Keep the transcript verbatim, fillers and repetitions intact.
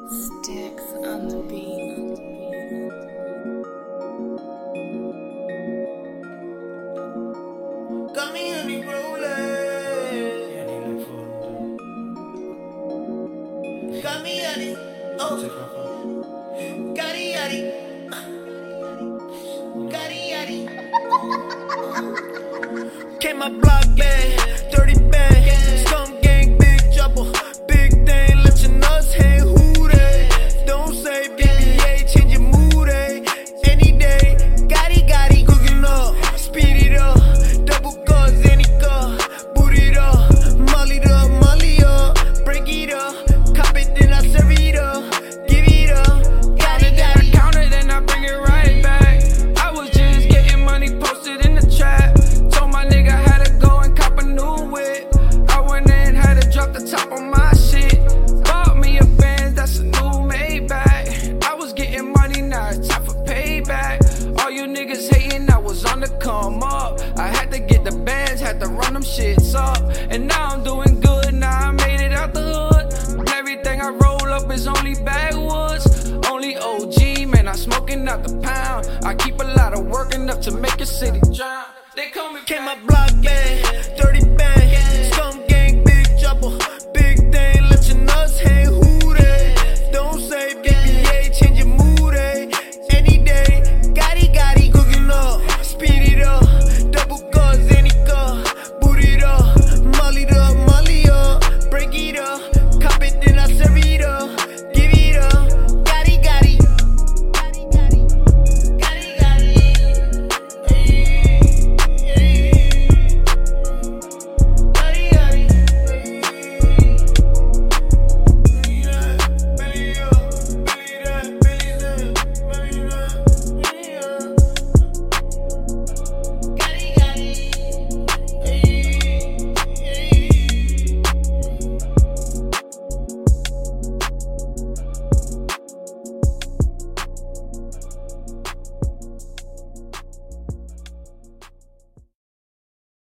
Sticks on the beat. Got me on the rolling. Got me on it. Oh. Got it, got it. Got it, got it. Came my block gang, dirty bang, scum gang, big trouble, big thing, let your nuts hang, who they? Don't say B B A, change your mood, eh? Any day, got it, got it, cooking up, speed it up, double cars, any car, boot it up, molly it up, molly up, break it up, cop it, then I serve it up, give it up, got it, got it. Count it, then I bring it right back. I was just getting money posted in the chat. Told my nigga had to go and cop a new whip. I went in, had to drop the top on my shit. Bought me a Benz, that's a new Maybach. I was getting money, now it's time for payback. All you niggas hating, I was on the come up. I had to get the bands, had to run them shits up. And now I'm doing good, now I made it out the hood. Everything I roll up is only backwoods. Only O G, man, I'm smoking out the pound. I keep a lot of work enough to make a city drown. They call me Came my block gang, dirty bang,